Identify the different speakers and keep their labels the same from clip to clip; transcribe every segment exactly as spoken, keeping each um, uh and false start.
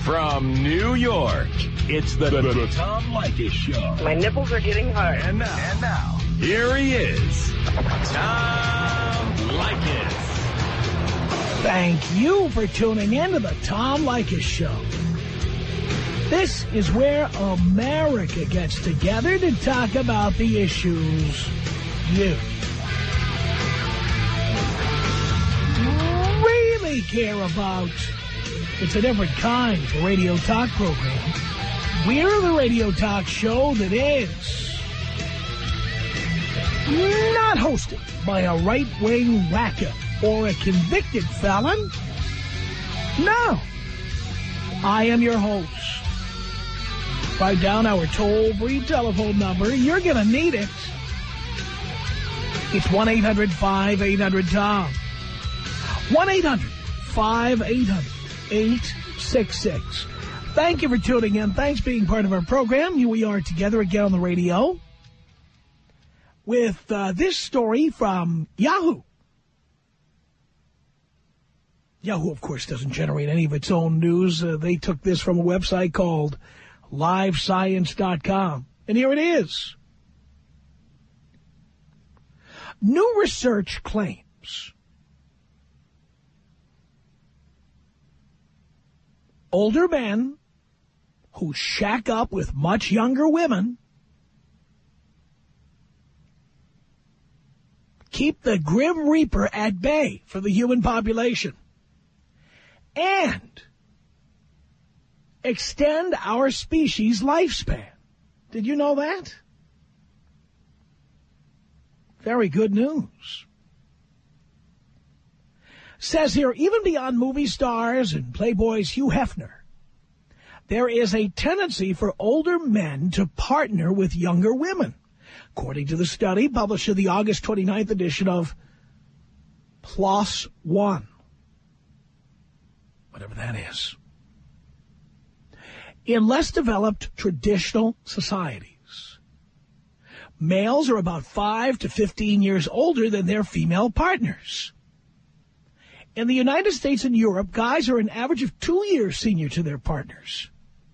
Speaker 1: From New York, it's the, the, the Tom Leykis Show.
Speaker 2: My nipples are getting hard.
Speaker 1: And now, and now, here he is, Tom Leykis.
Speaker 3: Thank you for tuning in to the Tom Leykis Show. This is where America gets together to talk about the issues you really care about. It's a different kind of radio talk program. We're the radio talk show that is not hosted by a right-wing wacko or a convicted felon. No. I am your host. Write down our toll-free telephone number. You're going to need it. It's one eight hundred five eight hundred Tom. one eight hundred five eight hundred eight six six. Thank you for tuning in. Thanks for being part of our program. Here we are together again on the radio with uh, this story from Yahoo. Yahoo, of course, doesn't generate any of its own news. Uh, they took this from a website called live science dot com. And here it is. New research claims older men who shack up with much younger women keep the Grim Reaper at bay for the human population and extend our species' lifespan. Did you know that? Very good news. Says here, even beyond movie stars and Playboy's Hugh Hefner, there is a tendency for older men to partner with younger women, according to the study published in the August twenty-ninth edition of PLOS One, whatever that is. In less developed traditional societies, males are about five to fifteen years older than their female partners. In the United States and Europe, guys are an average of two years senior to their partners.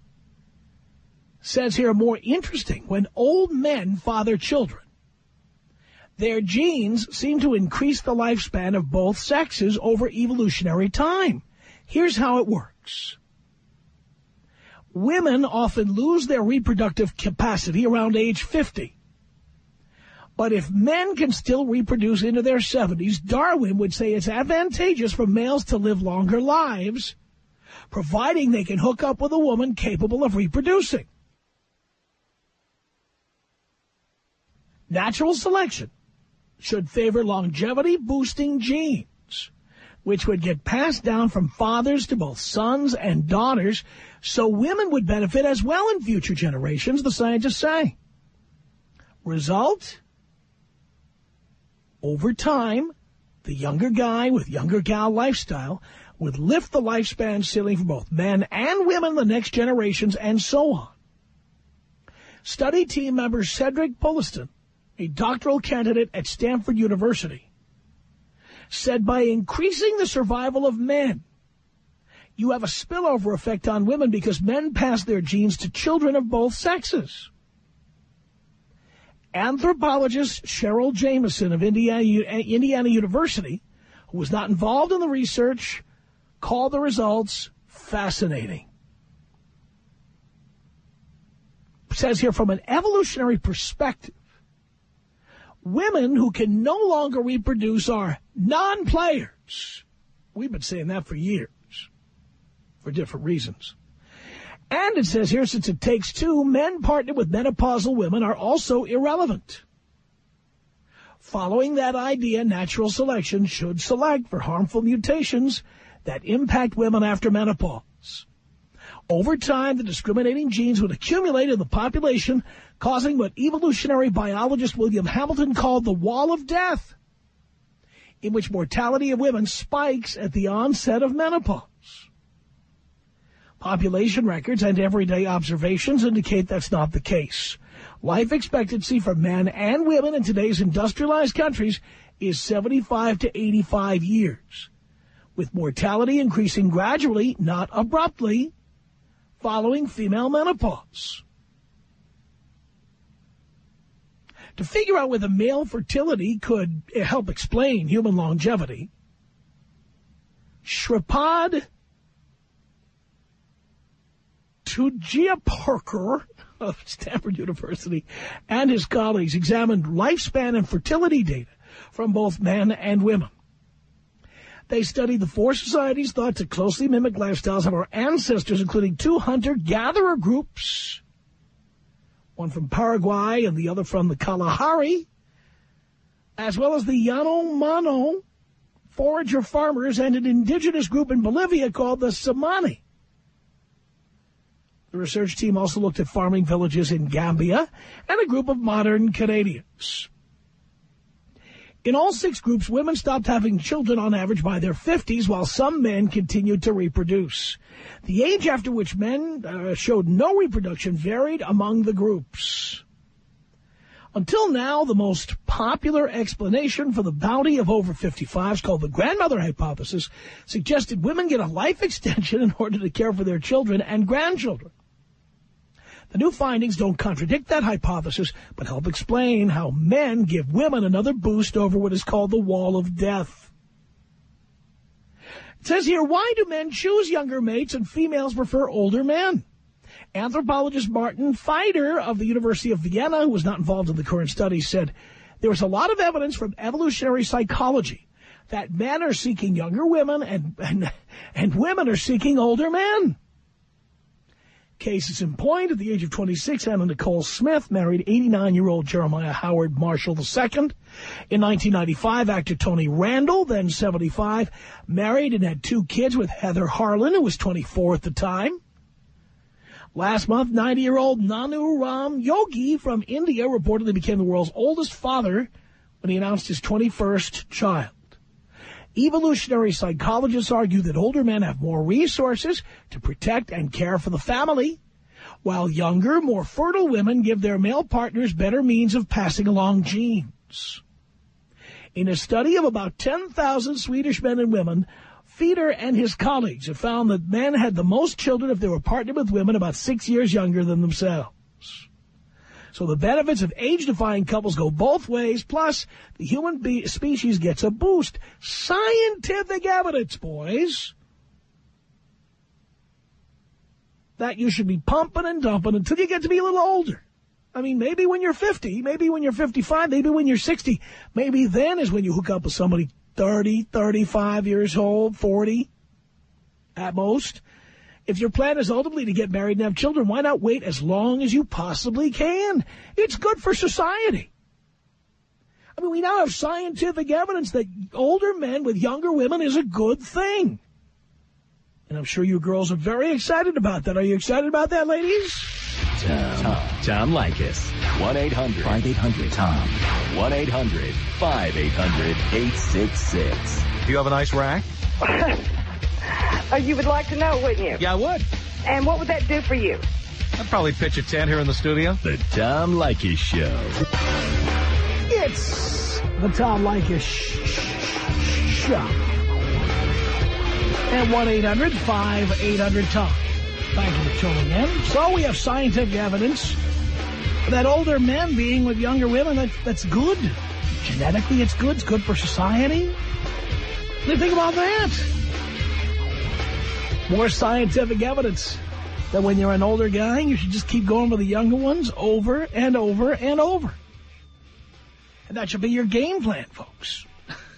Speaker 3: Says here, more interesting, when old men father children, their genes seem to increase the lifespan of both sexes over evolutionary time. Here's how it works. Women often lose their reproductive capacity around age fifty. But if men can still reproduce into their seventies, Darwin would say it's advantageous for males to live longer lives, providing they can hook up with a woman capable of reproducing. Natural selection should favor longevity-boosting genes, which would get passed down from fathers to both sons and daughters, so women would benefit as well in future generations, the scientists say. Result? Over time, the younger guy with younger gal lifestyle would lift the lifespan ceiling for both men and women in the next generations, and so on. Study team member Cedric Pulliston, a doctoral candidate at Stanford University, said by increasing the survival of men, you have a spillover effect on women because men pass their genes to children of both sexes. Anthropologist Cheryl Jameson of Indiana, Indiana University, who was not involved in the research, called the results fascinating. Says here, from an evolutionary perspective, women who can no longer reproduce are non-players. We've been saying that for years, for different reasons. And it says here, since it takes two, men partnered with menopausal women are also irrelevant. Following that idea, natural selection should select for harmful mutations that impact women after menopause. Over time, the discriminating genes would accumulate in the population, causing what evolutionary biologist William Hamilton called the wall of death, in which mortality of women spikes at the onset of menopause. Population records and everyday observations indicate that's not the case. Life expectancy for men and women in today's industrialized countries is seventy-five to eighty-five years, with mortality increasing gradually, not abruptly, following female menopause. To figure out whether male fertility could help explain human longevity, Shripad Tujiaparkar of Stanford University and his colleagues examined lifespan and fertility data from both men and women. They studied the four societies thought to closely mimic lifestyles of our ancestors, including two hunter-gatherer groups, one from Paraguay and the other from the Kalahari, as well as the Yanomamo forager farmers and an indigenous group in Bolivia called the Samani. The research team also looked at farming villages in Gambia and a group of modern Canadians. In all six groups, women stopped having children on average by their fifties, while some men continued to reproduce. The age after which men uh, showed no reproduction varied among the groups. Until now, the most popular explanation for the bounty of over fifty-fives, called the grandmother hypothesis, suggested women get a life extension in order to care for their children and grandchildren. The new findings don't contradict that hypothesis, but help explain how men give women another boost over what is called the wall of death. It says here, why do men choose younger mates and females prefer older men? Anthropologist Martin Feider of the University of Vienna, who was not involved in the current study, said there is a lot of evidence from evolutionary psychology that men are seeking younger women and, and, and women are seeking older men. Cases in point, at the age of twenty-six, Anna Nicole Smith married eighty-nine-year-old Jeremiah Howard Marshall the Second. In nineteen ninety-five, actor Tony Randall, then seventy-five, married and had two kids with Heather Harlan, who was twenty-four at the time. Last month, ninety-year-old Nanu Ram Yogi from India reportedly became the world's oldest father when he announced his twenty-first child. Evolutionary psychologists argue that older men have more resources to protect and care for the family, while younger, more fertile women give their male partners better means of passing along genes. In a study of about ten thousand Swedish men and women, Feider and his colleagues have found that men had the most children if they were partnered with women about six years younger than themselves. So the benefits of age-defying couples go both ways, plus the human be species gets a boost. Scientific evidence, boys, that you should be pumping and dumping until you get to be a little older. I mean, maybe when you're fifty, maybe when you're fifty-five, maybe when you're sixty, maybe then is when you hook up with somebody thirty, thirty-five years old, forty at most. If your plan is ultimately to get married and have children, why not wait as long as you possibly can? It's good for society. I mean, we now have scientific evidence that older men with younger women is a good thing. And I'm sure you girls are very excited about that. Are you excited about that, ladies?
Speaker 1: Tom. Tom. Tom Leykis. one eight hundred five eight hundred Tom. one eight hundred five eight hundred eight six six.
Speaker 2: Do you have a nice rack?
Speaker 4: Oh, you would like to know, wouldn't you?
Speaker 2: Yeah, I would.
Speaker 4: And what would that do for you?
Speaker 2: I'd probably pitch a tent here in the studio.
Speaker 1: The Tom Leykis Show.
Speaker 3: It's the Tom Leykis Show. And one eight hundred five eight hundred Tom. Thank you for tuning in. So we have scientific evidence that older men being with younger women, that, that's good. Genetically, it's good. It's good for society. What do you think about that? More scientific evidence that when you're an older guy, you should just keep going with the younger ones over and over and over. And that should be your game plan, folks.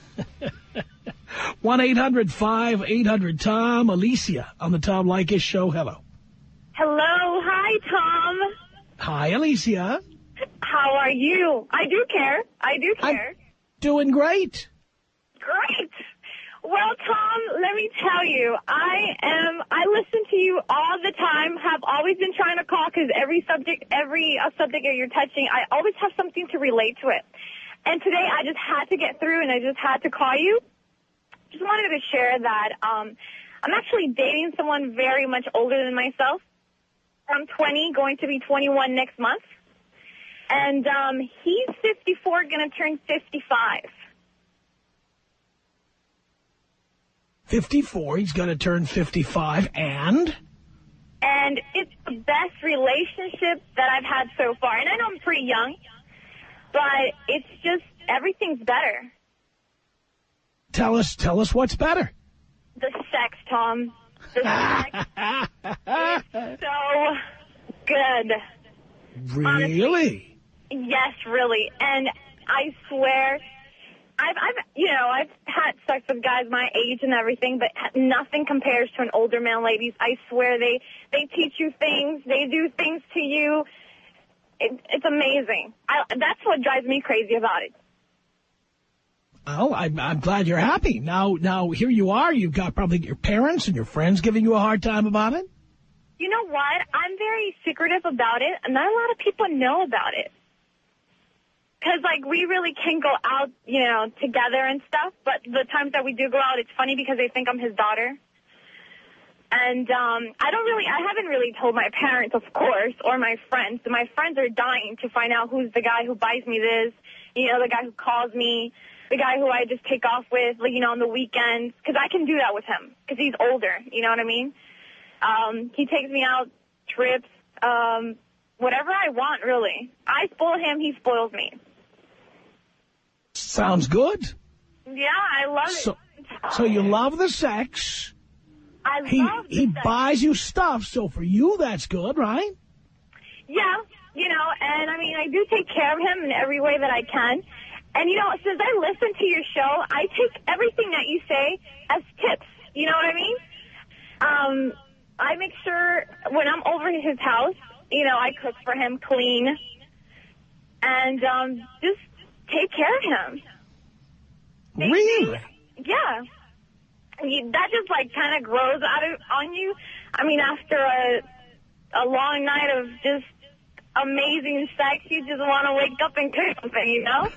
Speaker 3: one eight hundred five eight hundred Tom. Alicia on the Tom Leykis Show. Hello.
Speaker 5: Hello. Hi, Tom.
Speaker 3: Hi, Alicia.
Speaker 5: How are you? I do care. I do care.
Speaker 3: I'm doing great.
Speaker 5: Great. Well, Tom, let me tell you, I am, I listen to you all the time, have always been trying to call because every subject, every uh, subject that you're touching, I always have something to relate to it. And today I just had to get through and I just had to call you. Just wanted to share that um, I'm actually dating someone very much older than myself. I'm twenty, going to be twenty-one next month. And um, he's fifty-four, going to turn fifty-five.
Speaker 3: fifty-four, he's going to turn fifty-five, and?
Speaker 5: And And it's the best relationship that I've had so far. And I know I'm pretty young, but it's just, everything's better.
Speaker 3: Tell us, tell us what's better.
Speaker 5: The sex, Tom. The sex is so good.
Speaker 3: Really?
Speaker 5: Honestly, yes, really. And I swear, I've, I've, you know, I've had sex with guys my age and everything, but nothing compares to an older man, ladies. I swear they, they teach you things. They do things to you. It, it's amazing. I, that's what drives me crazy about it.
Speaker 3: Well, I'm, I'm glad you're happy. Now, now here you are. You've got probably your parents and your friends giving you a hard time about it.
Speaker 5: You know what? I'm very secretive about it, and not a lot of people know about it. Because, like, we really can go out, you know, together and stuff, but the times that we do go out, it's funny because they think I'm his daughter. And um, I don't really, I haven't really told my parents, of course, or my friends. My friends are dying to find out who's the guy who buys me this, you know, the guy who calls me, the guy who I just take off with, like, you know, on the weekends, because I can do that with him, because he's older, you know what I mean? Um, he takes me out, trips, um, whatever I want, really. I spoil him, he spoils me.
Speaker 3: Sounds good.
Speaker 5: Yeah, I love
Speaker 3: so,
Speaker 5: it.
Speaker 3: So you love the sex.
Speaker 5: I
Speaker 3: he,
Speaker 5: love the
Speaker 3: He
Speaker 5: sex.
Speaker 3: buys you stuff, so for you, that's good, right?
Speaker 5: Yeah, you know, and, I mean, I do take care of him in every way that I can. And, you know, since I listen to your show, I take everything that you say as tips. You know what I mean? Um, I make sure when I'm over at his house, you know, I cook for him, clean, and um, just take care of him.
Speaker 3: Really?
Speaker 5: Yeah. You, that just, like, kind of grows out of on you. I mean, after a, a long night of just amazing sex, you just want to wake up and cook something, you know?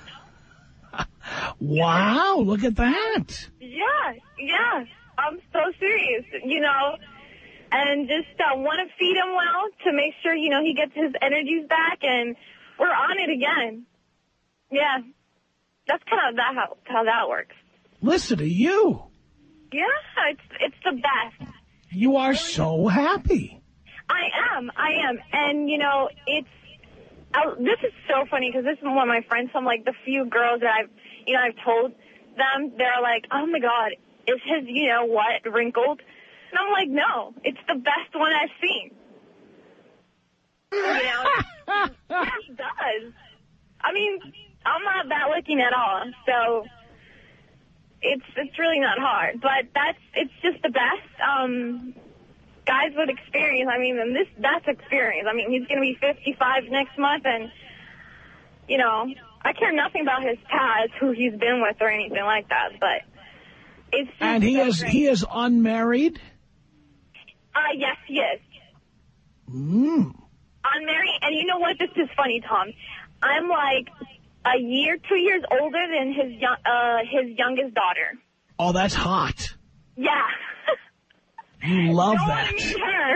Speaker 3: Wow, look at that.
Speaker 5: Yeah, yeah. I'm so serious, you know, and just uh, want to feed him well to make sure, you know, he gets his energies back, and we're on it again. Yeah, that's kind of that how, how that works.
Speaker 3: Listen to you.
Speaker 5: Yeah, it's it's the best.
Speaker 3: You are so happy.
Speaker 5: I am, I am, and, you know, it's, uh, this is so funny, because this is one of my friends, some, like, the few girls that I've, you know, I've told them, they're like, oh, my God, is his, you know, what, wrinkled? And I'm like, no, it's the best one I've seen. You know, yeah, he does. I mean, I'm not that looking at all, so it's it's really not hard. But that's, it's just the best. Um, guys with experience, I mean, and this, that's experience. I mean, he's going to be fifty-five next month, and, you know, I care nothing about his past, who he's been with or anything like that, but it's just
Speaker 3: And he
Speaker 5: so
Speaker 3: is
Speaker 5: great.
Speaker 3: he is unmarried?
Speaker 5: Uh, yes, he is.
Speaker 3: Mm.
Speaker 5: Unmarried, and you know what? This is funny, Tom. I'm like a year, two years older than his young, uh, his youngest daughter.
Speaker 3: Oh, that's hot.
Speaker 5: Yeah.
Speaker 3: You love
Speaker 5: Don't
Speaker 3: that.
Speaker 5: meet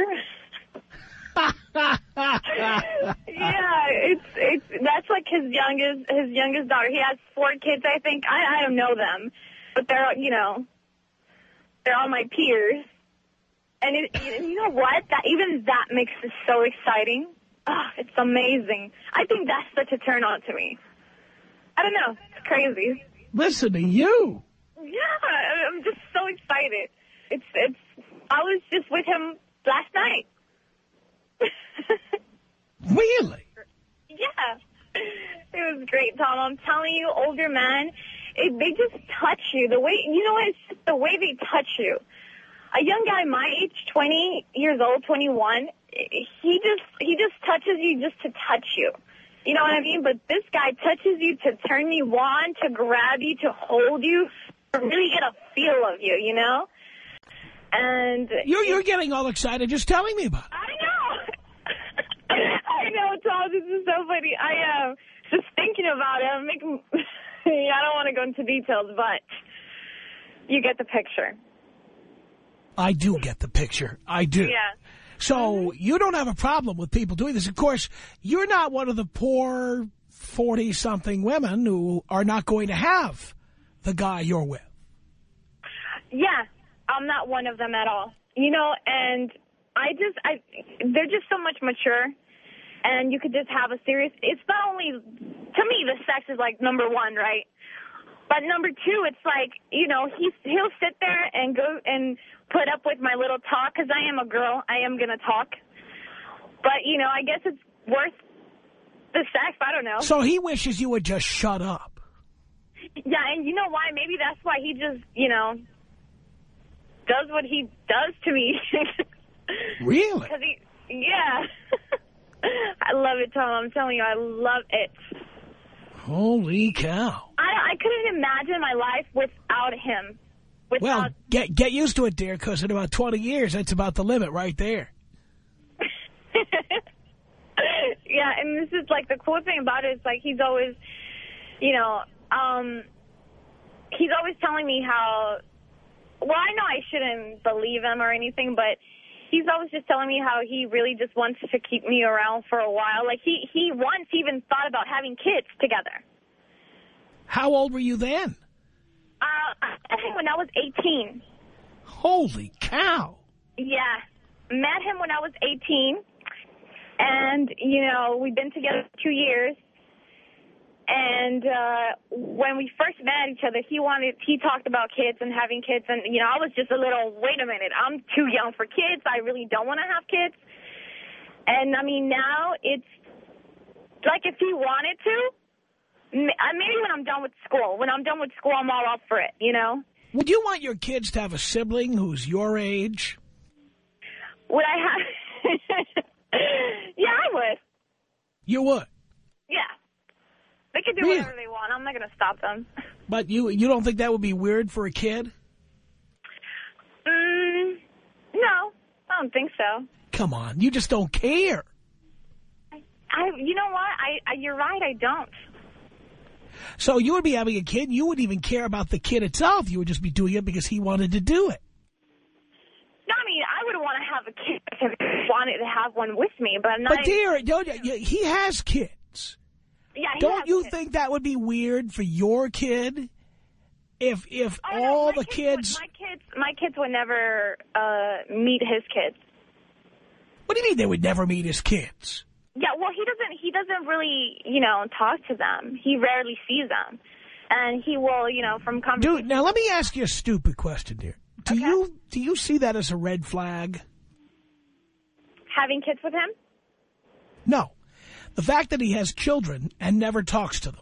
Speaker 5: her. Yeah, it's it's that's like his youngest his youngest daughter. He has four kids, I think. I I don't know them, but they're you know they're all my peers. And it, you know what? That even that makes it so exciting. Oh, it's amazing. I think that's such a turn on to me. I don't know. It's crazy.
Speaker 3: Listen to you.
Speaker 5: Yeah, I'm just so excited. It's it's. I was just with him last night.
Speaker 3: Really?
Speaker 5: Yeah. It was great, Tom. I'm telling you, older men, it, they just touch you. The way, you know what? It's just the way they touch you. A young guy my age, twenty years old, twenty-one, he just he just touches you just to touch you. You know what I mean? But this guy touches you to turn you on, to grab you, to hold you, to really get a feel of you, you know? And
Speaker 3: You're, you're getting all excited just telling me about it.
Speaker 5: I know. I know, Tom. This is so funny. I am uh, just thinking about it. I'm making, I don't want to go into details, but you get the picture.
Speaker 3: I do get the picture. I do.
Speaker 5: Yeah.
Speaker 3: So you don't have a problem with people doing this. Of course, you're not one of the poor forty-something women who are not going to have the guy you're with.
Speaker 5: Yeah, I'm not one of them at all. You know, and I I just, I, they're just so much mature, and you could just have a serious, it's not only, to me, the sex is like number one, right? But number two, it's like, you know, he's, he'll sit there and go and put up with my little talk, because I am a girl, I am going to talk. But, you know, I guess it's worth the sex, I don't know.
Speaker 3: So he wishes you would just shut up.
Speaker 5: Yeah, and you know why? Maybe that's why he just, you know, does what he does to me.
Speaker 3: Really?
Speaker 5: Cause he, yeah. I love it, Tom. I'm telling you, I love it.
Speaker 3: Holy cow.
Speaker 5: I, I couldn't imagine my life without him. Without
Speaker 3: Well, get get used to it, dear, because in about twenty years, that's about the limit right there.
Speaker 5: Yeah, and this is like the cool thing about it is like he's always, you know, um, he's always telling me how, well, I know I shouldn't believe him or anything, but he's always just telling me how he really just wants to keep me around for a while. Like he, he once even thought about having kids together.
Speaker 3: How old were you then?
Speaker 5: Uh, I think when I was eighteen.
Speaker 3: Holy cow.
Speaker 5: Yeah. Met him when I was eighteen. And, you know, we've been together for two years. And uh, when we first met each other, he wanted, he talked about kids and having kids. And, you know, I was just a little, wait a minute, I'm too young for kids. I really don't want to have kids. And, I mean, now it's like if he wanted to, maybe when I'm done with school. When I'm done with school, I'm all up for it, you know? Would
Speaker 3: you want your kids to have a sibling who's your age?
Speaker 5: Would I have? Yeah, I would.
Speaker 3: You would?
Speaker 5: Yeah. They can do
Speaker 3: really?
Speaker 5: whatever they want. I'm not going to stop them.
Speaker 3: But you you don't think that would be weird for a kid?
Speaker 5: Mm, no, I don't think so.
Speaker 3: Come on, you just don't care.
Speaker 5: I, I you know what? I, I you're right, I don't.
Speaker 3: So you would be having a kid, you wouldn't even care about the kid itself. You would just be doing it because he wanted to do it.
Speaker 5: No, I mean, I would want to have a kid if I wanted to have one with me, but I'm not...
Speaker 3: But dear, don't you, he has kids.
Speaker 5: Yeah, he
Speaker 3: Don't
Speaker 5: has
Speaker 3: you
Speaker 5: kids.
Speaker 3: think that would be weird for your kid if if
Speaker 5: oh,
Speaker 3: all
Speaker 5: no,
Speaker 3: the kids...
Speaker 5: kids... Would, my kids my kids would never uh, meet his kids.
Speaker 3: What do you mean they would never meet his kids?
Speaker 5: Yeah, well, he doesn't, he doesn't really, you know, talk to them. He rarely sees them. And he will, you know, from conversation...
Speaker 3: Dude, now let me ask you a stupid question, dear. Do
Speaker 5: okay.
Speaker 3: you do you see that as a red flag?
Speaker 5: Having kids with him?
Speaker 3: No. The fact that he has children and never talks to them.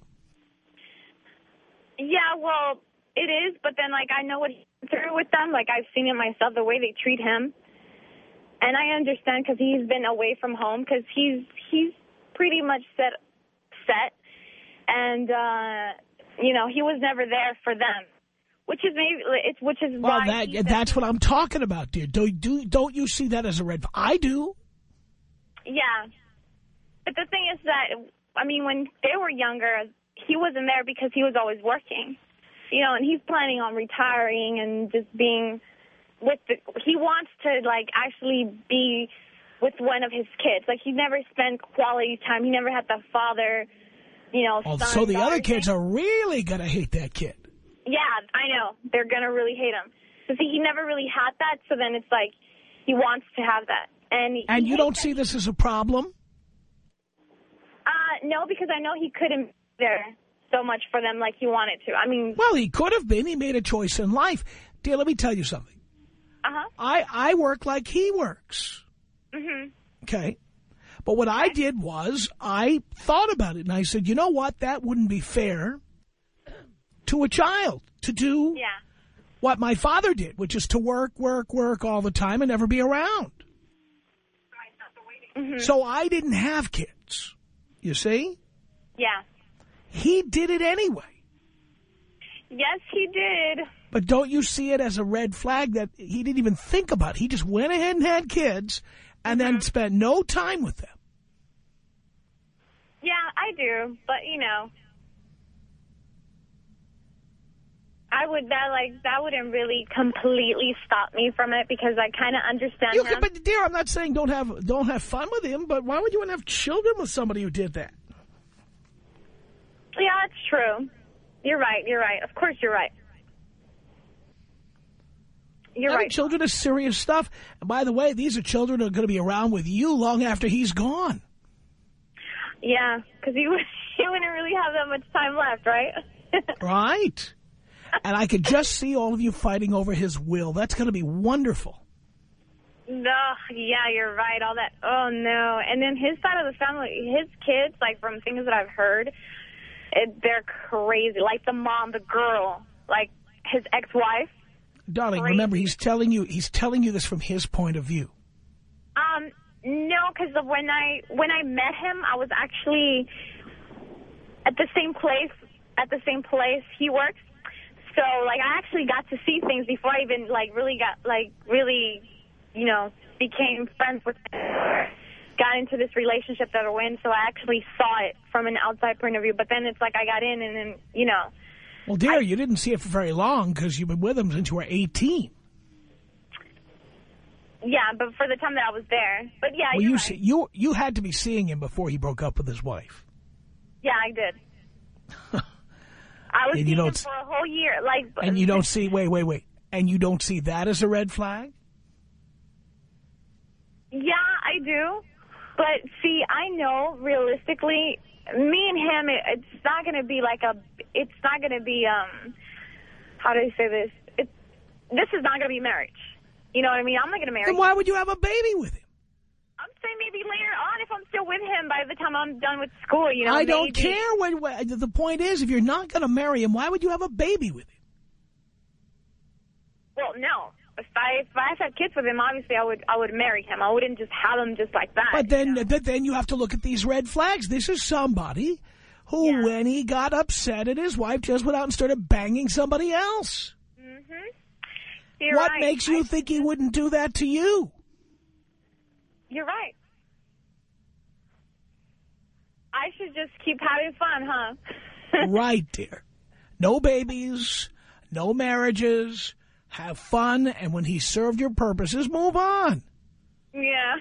Speaker 5: Yeah, well, it is, but then, like, I know what he's through with them. Like, I've seen it myself, the way they treat him. And I understand because he's been away from home because he's, he's pretty much set, set. And, uh, you know, he was never there for them. Which is maybe it's which is
Speaker 3: well,
Speaker 5: why
Speaker 3: that that's what I'm talking about, dear. Do do don't you see that as a red flag? I do.
Speaker 5: Yeah, but the thing is that I mean, when they were younger, he wasn't there because he was always working, you know, and he's planning on retiring and just being with the. He wants to like actually be with one of his kids. Like he never spent quality time. He never had the father, you know.
Speaker 3: Oh,
Speaker 5: son,
Speaker 3: so the other kids
Speaker 5: thing.
Speaker 3: are really gonna hate that kid.
Speaker 5: Yeah, I know. They're going to really hate him. So, see, he never really had that, so then it's like he wants to have that. And,
Speaker 3: and you don't see this as a problem?
Speaker 5: Uh, no, because I know he couldn't be there so much for them like he wanted to. I mean...
Speaker 3: Well, he could have been. He made a choice in life. Dear, let me tell you something.
Speaker 5: Uh-huh.
Speaker 3: I, I work like he works.
Speaker 5: Mm-hmm.
Speaker 3: Okay. But what I did was I thought about it, and I said, you know what? That wouldn't be fair to a child to do
Speaker 5: yeah.
Speaker 3: what my father did, which is to work, work, work all the time and never be around.
Speaker 5: Mm-hmm.
Speaker 3: So I didn't have kids, you see?
Speaker 5: Yeah.
Speaker 3: He did it anyway.
Speaker 5: Yes, he did.
Speaker 3: But don't you see it as a red flag that he didn't even think about? He just went ahead and had kids and mm-hmm. then spent no time with them.
Speaker 5: Yeah, I do. But, you know... I would that like that wouldn't really completely stop me from it because I kind of understand
Speaker 3: you
Speaker 5: him.
Speaker 3: Can, but dear, I'm not saying don't have don't have fun with him, but why would you want to have children with somebody who did that?
Speaker 5: Yeah, it's true. You're right. You're right. Of course, you're right. You're
Speaker 3: Having
Speaker 5: right.
Speaker 3: children is serious stuff. And by the way, these are children who are going to be around with you long after he's gone.
Speaker 5: Yeah, because you, you wouldn't really have that much time left, right?
Speaker 3: Right. And I could just see all of you fighting over his will. That's going to be wonderful.
Speaker 5: No, yeah, you're right. All that. Oh, no. And then his side of the family, his kids, like from things that I've heard, it, they're crazy. Like the mom, the girl, like his ex-wife.
Speaker 3: Darling,
Speaker 5: crazy.
Speaker 3: remember, he's telling you he's telling you this from his point of view.
Speaker 5: Um, no, because when I when I met him, I was actually at the same place at the same place he works. So, like, I actually got to see things before I even like really got like really, you know, became friends with him. Got into this relationship that we're in. So I actually saw it from an outside point of view. But then it's like I got in, and then you know.
Speaker 3: Well, dear,
Speaker 5: I,
Speaker 3: you didn't see it for very long because you've been with him since you were eighteen.
Speaker 5: Yeah, but for the time that I was there. But yeah,
Speaker 3: well,
Speaker 5: you're
Speaker 3: you
Speaker 5: right.
Speaker 3: see, you you had to be seeing him before he broke up with his wife.
Speaker 5: Yeah, I did. I was
Speaker 3: And
Speaker 5: seeing
Speaker 3: you
Speaker 5: him
Speaker 3: don't
Speaker 5: for a whole year. Like,
Speaker 3: And you don't see, wait, wait, wait. And you don't see that as a red flag?
Speaker 5: Yeah, I do. But see, I know realistically, me and him, it, it's not going to be like a, it's not going to be, um, how do I say this? It, this is not going to be marriage. You know what I mean? I'm not going to marry
Speaker 3: Then
Speaker 5: him.
Speaker 3: why would you have a baby with him?
Speaker 5: I'm saying maybe later on if I'm still with him by the time I'm done with school, you know.
Speaker 3: I don't
Speaker 5: maybe.
Speaker 3: care. What, what, the point is, if you're not going to marry him, why would you have a baby with him?
Speaker 5: Well, no. If I if I had kids with him, obviously I would I would marry him. I wouldn't just have him just like that.
Speaker 3: But then,
Speaker 5: you know?
Speaker 3: but then you have to look at these red flags. This is somebody who,
Speaker 5: Yeah.
Speaker 3: when he got upset at his wife, just went out and started banging somebody else.
Speaker 5: Mm-hmm. You're
Speaker 3: What
Speaker 5: right.
Speaker 3: makes you
Speaker 5: I,
Speaker 3: think he wouldn't do that to you?
Speaker 5: You're right. I should just keep having fun, huh?
Speaker 3: Right, dear. No babies, no marriages. Have fun, and when he served your purposes, move on.
Speaker 5: Yeah.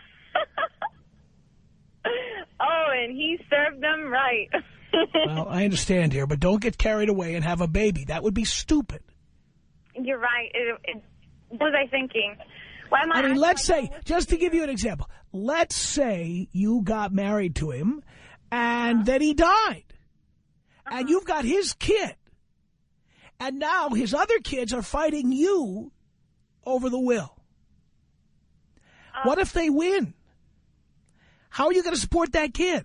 Speaker 5: Oh, and he served them right.
Speaker 3: Well, I understand, dear, but don't get carried away and have a baby. That would be stupid.
Speaker 5: You're right. It, it, what was I thinking? Why am I?
Speaker 3: I mean,
Speaker 5: acting
Speaker 3: let's
Speaker 5: like
Speaker 3: say,
Speaker 5: I'm
Speaker 3: just to give you an example, let's say you got married to him, and uh-huh. then he died, uh-huh. and you've got his kid. And now his other kids are fighting you over the will. Uh, what if they win? How are you going to support that kid?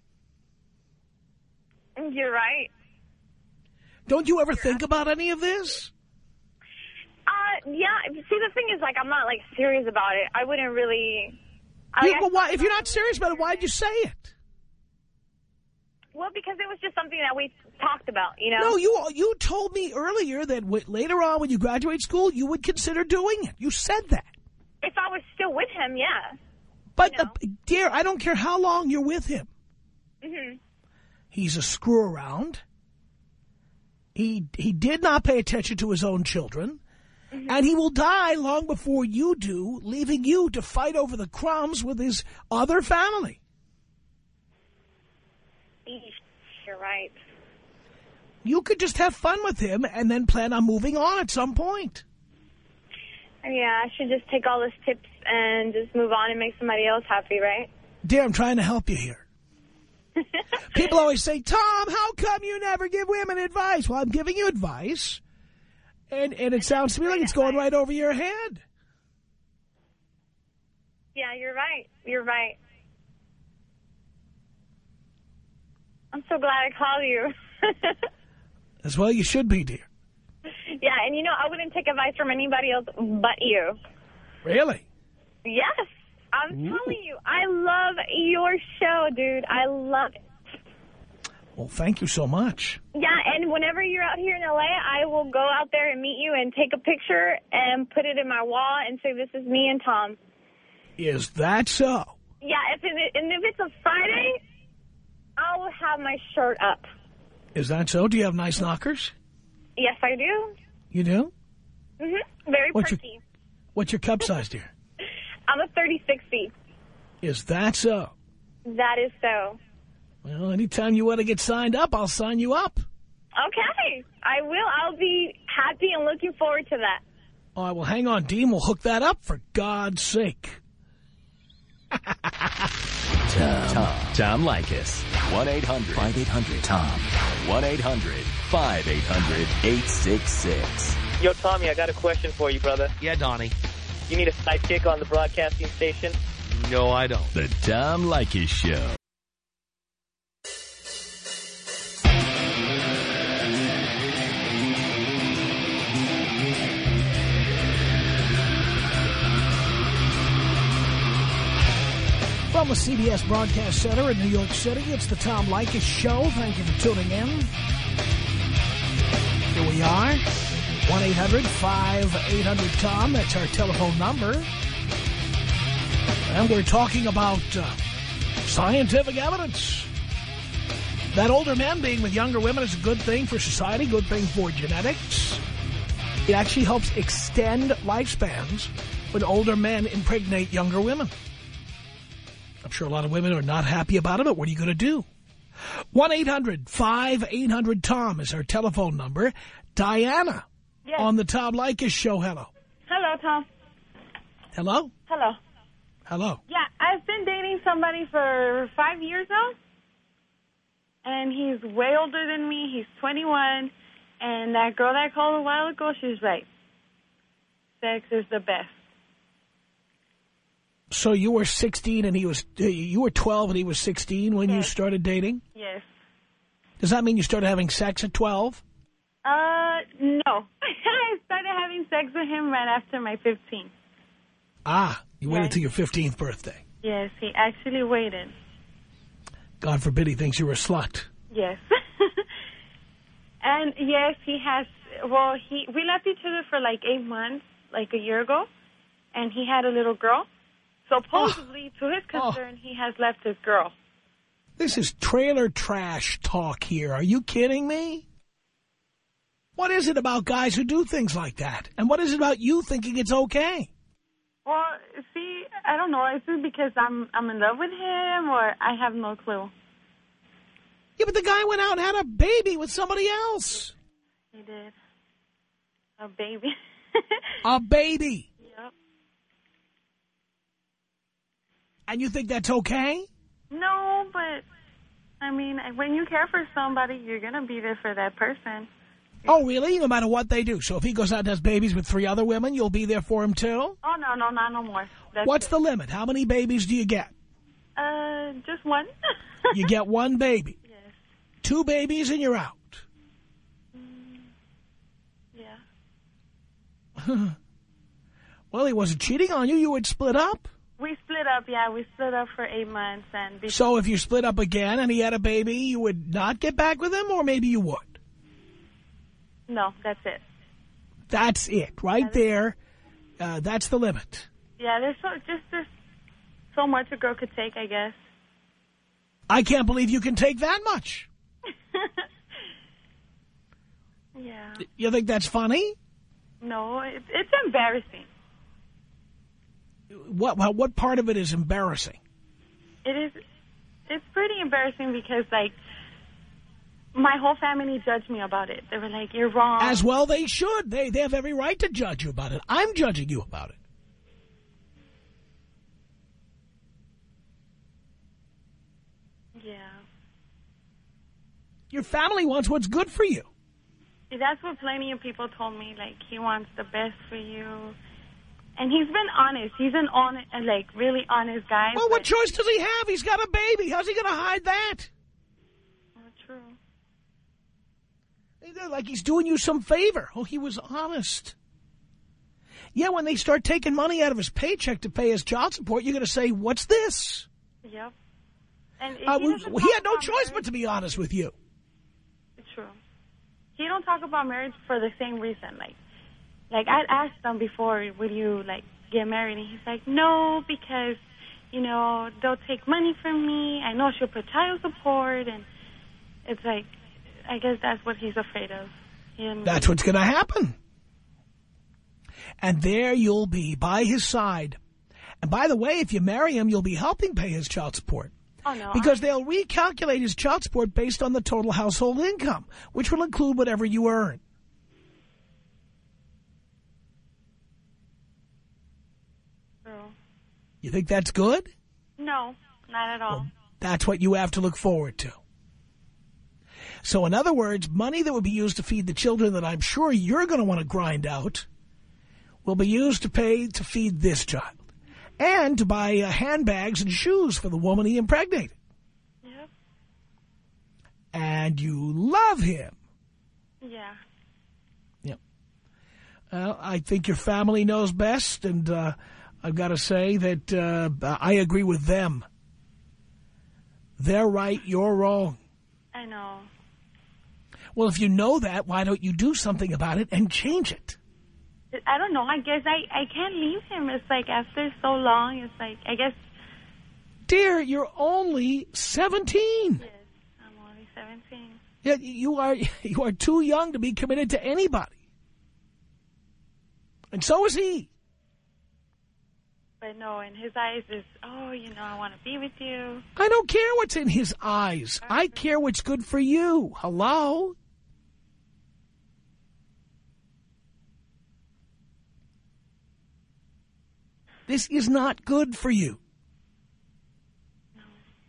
Speaker 5: You're right.
Speaker 3: Don't you ever think about any of this?
Speaker 5: Uh, yeah. See, the thing is, like, I'm not, like, serious about it. I wouldn't really... I,
Speaker 3: Yeah, but why, if you're not serious about it, why'd you say it?
Speaker 5: Well, because it was just something that we talked about, you know?
Speaker 3: No, you you told me earlier that w later on when you graduate school, you would consider doing it. You said that.
Speaker 5: If I was still with him, yeah.
Speaker 3: But,
Speaker 5: you know?
Speaker 3: uh, dear, I don't care how long you're with him.
Speaker 5: Mm-hmm.
Speaker 3: He's a screw around. He, he did not pay attention to his own children. Mm-hmm. And he will die long before you do, leaving you to fight over the crumbs with his other family.
Speaker 5: You're right.
Speaker 3: You could just have fun with him and then plan on moving on at some point.
Speaker 5: Yeah, I should just take all those tips and just move on and make somebody else happy, right?
Speaker 3: Dear, I'm trying to help you here. People always say, Tom, how come you never give women advice? Well, I'm giving you advice, and, and it sounds to me like it's going right over your head.
Speaker 5: Yeah, you're right. You're right. I'm so glad I called you.
Speaker 3: As well you should be, dear.
Speaker 5: Yeah, and you know, I wouldn't take advice from anybody else but you.
Speaker 3: Really?
Speaker 5: Yes. I'm
Speaker 3: Ooh.
Speaker 5: telling you, I love your show, dude. I love it.
Speaker 3: Well, thank you so much.
Speaker 5: Yeah, and whenever you're out here in L A, I will go out there and meet you and take a picture and put it in my wall and say, this is me and Tom.
Speaker 3: Is that so?
Speaker 5: Yeah, if it, and if it's a Friday, I will have my shirt up.
Speaker 3: Is that so? Do you have nice knockers?
Speaker 5: Yes, I do.
Speaker 3: You do?
Speaker 5: Mm-hmm. Very
Speaker 3: what's
Speaker 5: pretty.
Speaker 3: Your, what's your cup size, dear?
Speaker 5: I'm a thirty sixty.
Speaker 3: Is that so?
Speaker 5: That is so.
Speaker 3: Well, anytime you want to get signed up, I'll sign you up.
Speaker 5: Okay, I will. I'll be happy and looking forward to that.
Speaker 3: All right, well, hang on, Dean. We'll hook that up for God's sake.
Speaker 1: Tom. Tom. Tom Leykis. one eight hundred five eight hundred Tom. one eight hundred five eight hundred eight six six.
Speaker 6: Yo, Tommy, I got a question for you, brother.
Speaker 2: Yeah, Donnie.
Speaker 6: You need a sidekick on the broadcasting station?
Speaker 2: No, I don't.
Speaker 1: The Tom Leykis Show.
Speaker 3: From the C B S Broadcast Center in New York City, it's the Tom Leykis Show. Thank you for tuning in. Here we are, one eight hundred five eight hundred Tom. That's our telephone number. And we're talking about uh, scientific evidence that older men being with younger women is a good thing for society, good thing for genetics. It actually helps extend lifespans when older men impregnate younger women. I'm sure a lot of women are not happy about it, but what are you going to do? one eight hundred five eight hundred Tom is our telephone number. Diana
Speaker 4: Yes.
Speaker 3: on the Tom Leykis Show. Hello.
Speaker 4: Hello, Tom.
Speaker 3: Hello?
Speaker 4: Hello.
Speaker 3: Hello.
Speaker 4: Yeah, I've been dating somebody for five years now, and he's way older than me. He's twenty-one, and that girl that I called a while ago, she's right. Sex is the best.
Speaker 3: So you were sixteen and he was, you were twelve and he was sixteen when you
Speaker 4: Yes.
Speaker 3: started dating?
Speaker 4: Yes.
Speaker 3: Does that mean you started having sex at twelve?
Speaker 4: Uh, no. I started having sex with him right after my fifteenth.
Speaker 3: Ah, you waited
Speaker 4: Yes.
Speaker 3: till your fifteenth birthday.
Speaker 4: Yes, he actually waited.
Speaker 3: God forbid he thinks you're a slut.
Speaker 4: Yes. And yes, he has, well, he we left each other for like eight months, like a year ago, and he had a little girl. Supposedly, to his concern, he has left his girl.
Speaker 3: This is trailer trash talk here. Are you kidding me? What is it about guys who do things like that? And what is it about you thinking it's okay?
Speaker 4: Well, see, I don't know. Is it because I'm I'm in love with him, or I have no clue?
Speaker 3: Yeah, but the guy went out and had a baby with somebody else.
Speaker 4: He did. A baby.
Speaker 3: A baby.
Speaker 4: Yep.
Speaker 3: And you think that's okay?
Speaker 4: No, but, I mean, when you care for somebody, you're going to be there for that person.
Speaker 3: Oh, really? No matter what they do. So if he goes out and has babies with three other women, you'll be there for him too?
Speaker 4: Oh, no, no, not no more. That's
Speaker 3: What's
Speaker 4: it.
Speaker 3: the limit? How many babies do you get?
Speaker 4: Uh, just one.
Speaker 3: You get one baby.
Speaker 4: Yes.
Speaker 3: Two babies and you're out.
Speaker 4: Mm, yeah.
Speaker 3: Well, he wasn't cheating on you. You would split up.
Speaker 4: We split up, yeah. We split up for eight months. and. Before,
Speaker 3: So if you split up again and he had a baby, you would not get back with him, or maybe you would?
Speaker 4: No, that's it.
Speaker 3: That's it. Right there. Uh, that's the limit.
Speaker 4: Yeah, there's so, just there's so much a girl could take, I guess.
Speaker 3: I can't believe you can take that much.
Speaker 4: Yeah.
Speaker 3: You think that's funny?
Speaker 4: No, it, it's embarrassing.
Speaker 3: What, what what part of it is embarrassing?
Speaker 4: It is. It's pretty embarrassing because, like, my whole family judged me about it. They were like, "You're wrong."
Speaker 3: As well they should. They, they have every right to judge you about it. I'm judging you about it.
Speaker 4: Yeah.
Speaker 3: Your family wants what's good for you.
Speaker 4: That's what plenty of people told me. Like, he wants the best for you. And he's been honest. He's an honest, like, really honest guy.
Speaker 3: Well, what choice does he have? He's got a baby. How's he going to hide that?
Speaker 4: Not true.
Speaker 3: Like he's doing you some favor. Oh, he was honest. Yeah, when they start taking money out of his paycheck to pay his child support, you're going to say, what's this?
Speaker 4: Yep. And
Speaker 3: Uh,
Speaker 4: he,
Speaker 3: we,
Speaker 4: doesn't
Speaker 3: he
Speaker 4: talk
Speaker 3: had no
Speaker 4: about
Speaker 3: choice
Speaker 4: marriage.
Speaker 3: but to be honest with you.
Speaker 4: True. He don't talk about marriage for the same reason. Like, like I'd asked him before, would you, like, get married? And he's like, no, because, you know, they'll take money from me. I know she'll put child support. And it's like, I guess that's what he's afraid of. Him.
Speaker 3: That's what's going to happen. And there you'll be by his side. And by the way, if you marry him, you'll be helping pay his child support.
Speaker 4: Oh, no.
Speaker 3: Because they'll recalculate his child support based on the total household income, which will include whatever you earn. You think that's good?
Speaker 4: No, not at all.
Speaker 3: Well, that's what you have to look forward to. So in other words, money that would be used to feed the children that I'm sure you're going to want to grind out will be used to pay to feed this child and to buy uh, handbags and shoes for the woman he impregnated.
Speaker 4: Yep.
Speaker 3: And you love him.
Speaker 4: Yeah.
Speaker 3: Yep. Well, I think your family knows best, and uh, I've got to say that uh, I agree with them. They're right, you're wrong.
Speaker 4: I know.
Speaker 3: Well, if you know that, why don't you do something about it and change it?
Speaker 4: I don't know. I guess I, I can't leave him. It's like after so long, it's like, I guess.
Speaker 3: Dear, you're only seventeen.
Speaker 4: Yes, I'm only seventeen.
Speaker 3: Yeah, you are, you are too young to be committed to anybody. And so is he.
Speaker 4: But no, in his eyes is, oh, you know, I want to be with you.
Speaker 3: I don't care what's in his eyes. I care what's good for you. Hello? This is not good for you.
Speaker 4: No.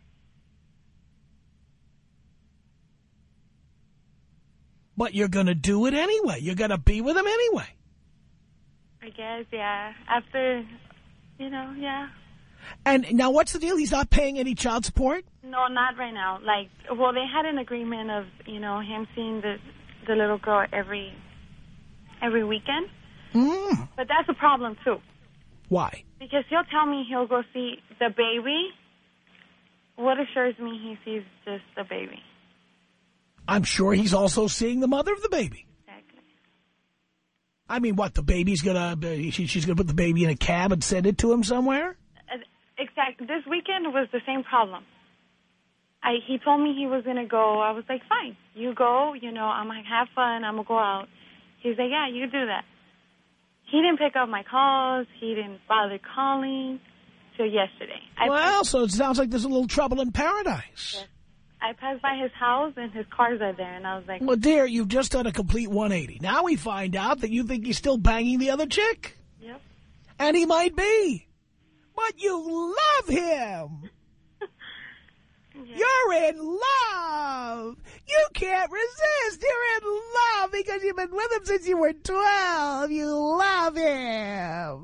Speaker 3: But you're going to do it anyway. You're going to be with him anyway.
Speaker 4: I guess, yeah. After, you know, yeah.
Speaker 3: And now what's the deal? He's not paying any child support?
Speaker 4: No, not right now. Like, well, they had an agreement of, you know, him seeing the the little girl every every weekend.
Speaker 3: Mm.
Speaker 4: But that's a problem, too.
Speaker 3: Why?
Speaker 4: Because he'll tell me he'll go see the baby. What assures me he sees just the baby?
Speaker 3: I'm sure he's also seeing the mother of the baby.
Speaker 4: Exactly.
Speaker 3: I mean, what, the baby's gonna, she, she's gonna put the baby in a cab and send it to him somewhere?
Speaker 4: Uh, exactly. This weekend was the same problem. I, he told me he was going to go. I was like, fine, you go. You know, I'm going to have fun. I'm going to go out. He's like, yeah, you do that. He didn't pick up my calls. He didn't bother calling till yesterday. I
Speaker 3: well, so it sounds like there's a little trouble in paradise.
Speaker 4: Yes. I passed by his house, and his cars are there, and I was like...
Speaker 3: Well, dear, you've just done a complete one eighty. Now we find out that you think he's still banging the other chick.
Speaker 4: Yep.
Speaker 3: And he might be. But you love him.
Speaker 4: Yeah.
Speaker 3: You're in love. You can't resist. You're in love because you've been with him since you were twelve. You love him.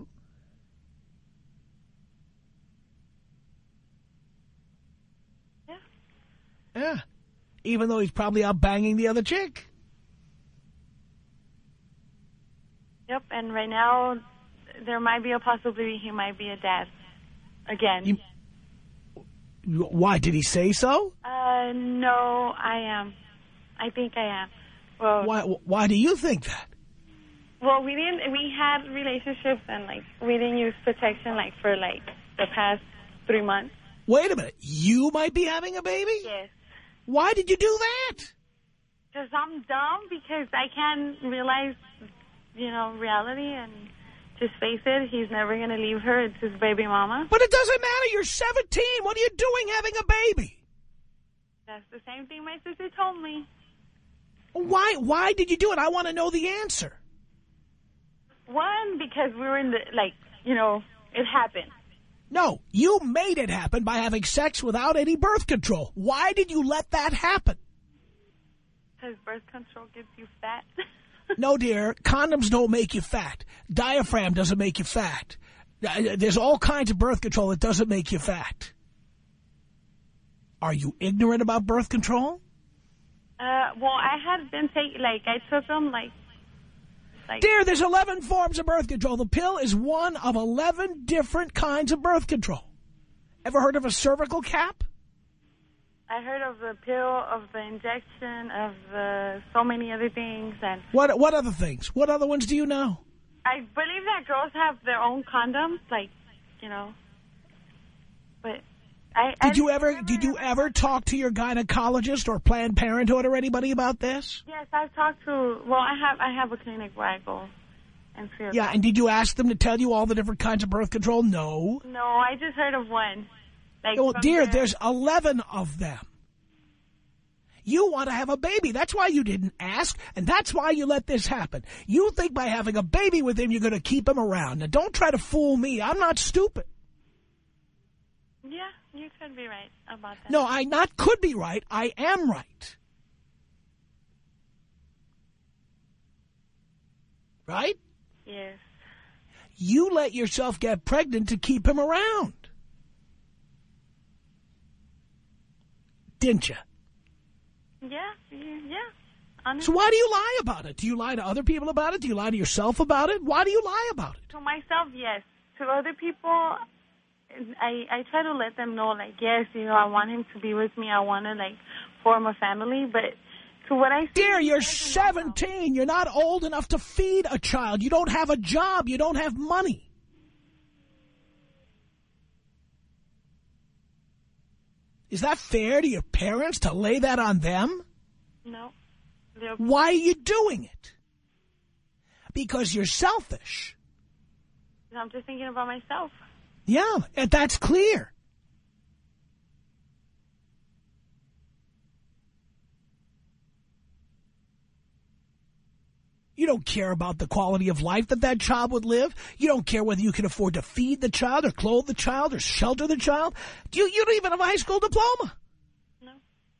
Speaker 4: Yeah.
Speaker 3: Yeah. Even though he's probably out banging the other chick.
Speaker 4: Yep, and right now there might be a possibility he might be a dad again.
Speaker 3: You, why? Did he say so?
Speaker 4: Uh, no, I am. I think I am. Well,
Speaker 3: why? Why do you think that?
Speaker 4: Well, we didn't. We had relationships and like we didn't use protection like for like the past three months.
Speaker 3: Wait a minute. You might be having a baby?
Speaker 4: Yes.
Speaker 3: Why did you do that?
Speaker 4: Because I'm dumb. Because I can't realize, you know, reality and. Just face it, he's never going to leave her. It's his baby mama.
Speaker 3: But it doesn't matter. You're seventeen. What are you doing having a baby?
Speaker 4: That's the same thing my sister told me.
Speaker 3: Why Why did you do it? I want to know the answer.
Speaker 4: One, because we were in the, like, you know, it happened.
Speaker 3: No, you made it happen by having sex without any birth control. Why did you let that happen?
Speaker 4: Because birth control gets you fat.
Speaker 3: No, dear, condoms don't make you fat. Diaphragm doesn't make you fat. There's all kinds of birth control that doesn't make you fat. Are you ignorant about birth control?
Speaker 4: Uh, well, I had been taking, like, I took them, like, like...
Speaker 3: Dear, there's eleven forms of birth control. The pill is one of eleven different kinds of birth control. Ever heard of a cervical cap?
Speaker 4: I heard of the pill, of the injection, of the so many other things. And
Speaker 3: What What other things? What other ones do you know?
Speaker 4: I believe that girls have their own condoms, like, you know. But I...
Speaker 3: Did
Speaker 4: I
Speaker 3: you ever
Speaker 4: never
Speaker 3: Did you ever talk to your gynecologist or Planned Parenthood or anybody about this?
Speaker 4: Yes, I've talked to... Well, I have I have a clinic where I go and see.
Speaker 3: Yeah, and did you ask them to tell you all the different kinds of birth control? No.
Speaker 4: No, I just heard of one. Like,
Speaker 3: Well, dear,
Speaker 4: the,
Speaker 3: there's eleven of them. You want to have a baby. That's why you didn't ask, and that's why you let this happen. You think by having a baby with him, you're going to keep him around. Now, don't try to fool me. I'm not stupid.
Speaker 4: Yeah, you could be right about that.
Speaker 3: No, I not could be right. I am right. Right?
Speaker 4: Yes.
Speaker 3: You let yourself get pregnant to keep him around. Didn't you?
Speaker 4: Yeah, yeah. Honestly.
Speaker 3: So why do you lie about it? Do you lie to other people about it? Do you lie to yourself about it? Why do you lie about it?
Speaker 4: To myself, yes. To other people, I I try to let them know, like, yes, you know, I want him to be with me. I want to, like, form a family. But to what I see...
Speaker 3: Dear, you're seventeen. You're not old enough to feed a child. You don't have a job. You don't have money. Is that fair to your parents to lay that on them?
Speaker 4: No.
Speaker 3: Why are you doing it? Because you're selfish.
Speaker 4: I'm just thinking about myself.
Speaker 3: Yeah, and that's clear. You don't care about the quality of life that that child would live. You don't care whether you can afford to feed the child or clothe the child or shelter the child. You, you don't even have a high school diploma.
Speaker 4: No.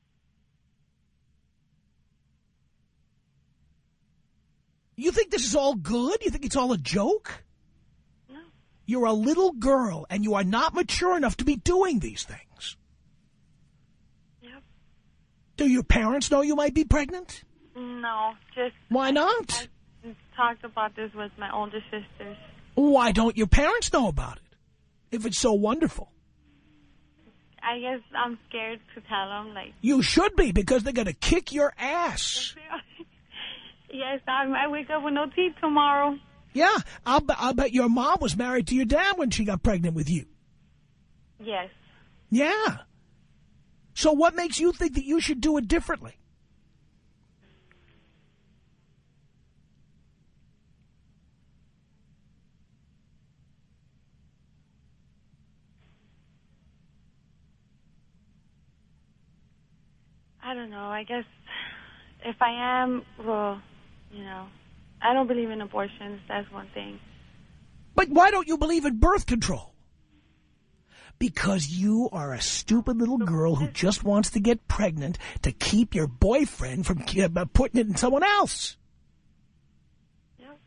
Speaker 3: You think this is all good? You think it's all a joke?
Speaker 4: No.
Speaker 3: You're a little girl, and you are not mature enough to be doing these things.
Speaker 4: Yep.
Speaker 3: Do your parents know you might be pregnant?
Speaker 4: No, just...
Speaker 3: Why not?
Speaker 4: I talked about this with my older sisters.
Speaker 3: Why don't your parents know about it, if it's so wonderful?
Speaker 4: I guess I'm scared to tell them, like...
Speaker 3: You should be, because they're going to kick your ass.
Speaker 4: Yes, I might wake up with no teeth tomorrow.
Speaker 3: Yeah, I'll, be, I'll bet your mom was married to your dad when she got pregnant with you.
Speaker 4: Yes.
Speaker 3: Yeah. So what makes you think that you should do it differently?
Speaker 4: I don't know. I guess if I am, well, you know, I don't believe in abortions. That's one thing.
Speaker 3: But why don't you believe in birth control? Because you are a stupid little girl who just wants to get pregnant to keep your boyfriend from uh, putting it in someone else.
Speaker 4: Yep.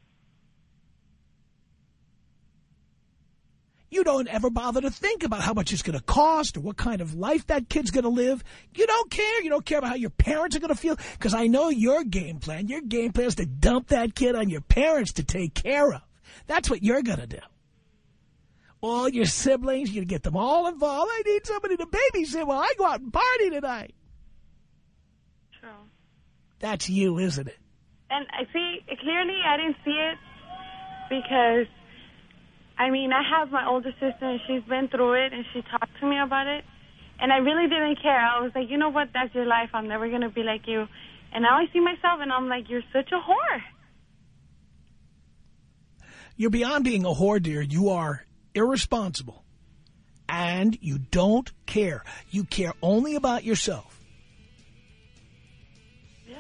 Speaker 3: You don't ever bother to think about how much it's going to cost or what kind of life that kid's going to live. You don't care. You don't care about how your parents are going to feel. Because I know your game plan. Your game plan is to dump that kid on your parents to take care of. That's what you're going to do. All your siblings, you're going to get them all involved. I need somebody to babysit while I go out and party tonight.
Speaker 4: True.
Speaker 3: That's you, isn't it?
Speaker 4: And I see, clearly I didn't see it because, I mean, I have my older sister and she's been through it and she talked to me about it. And I really didn't care. I was like, you know what, that's your life. I'm never going to be like you. And now I see myself and I'm like, you're such a whore.
Speaker 3: You're beyond being a whore, dear. You are irresponsible. And you don't care. You care only about yourself.
Speaker 4: Yeah.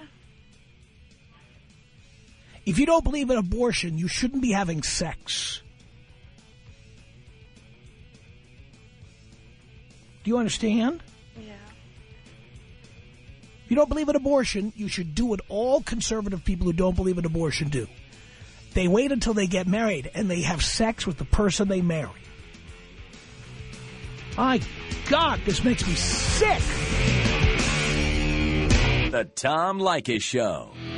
Speaker 3: If you don't believe in abortion, you shouldn't be having sex. Do you understand?
Speaker 4: Yeah.
Speaker 3: If you don't believe in abortion, you should do what all conservative people who don't believe in abortion do. They wait until they get married, and they have sex with the person they marry. My God, this makes me sick.
Speaker 1: The Tom Leykis Show.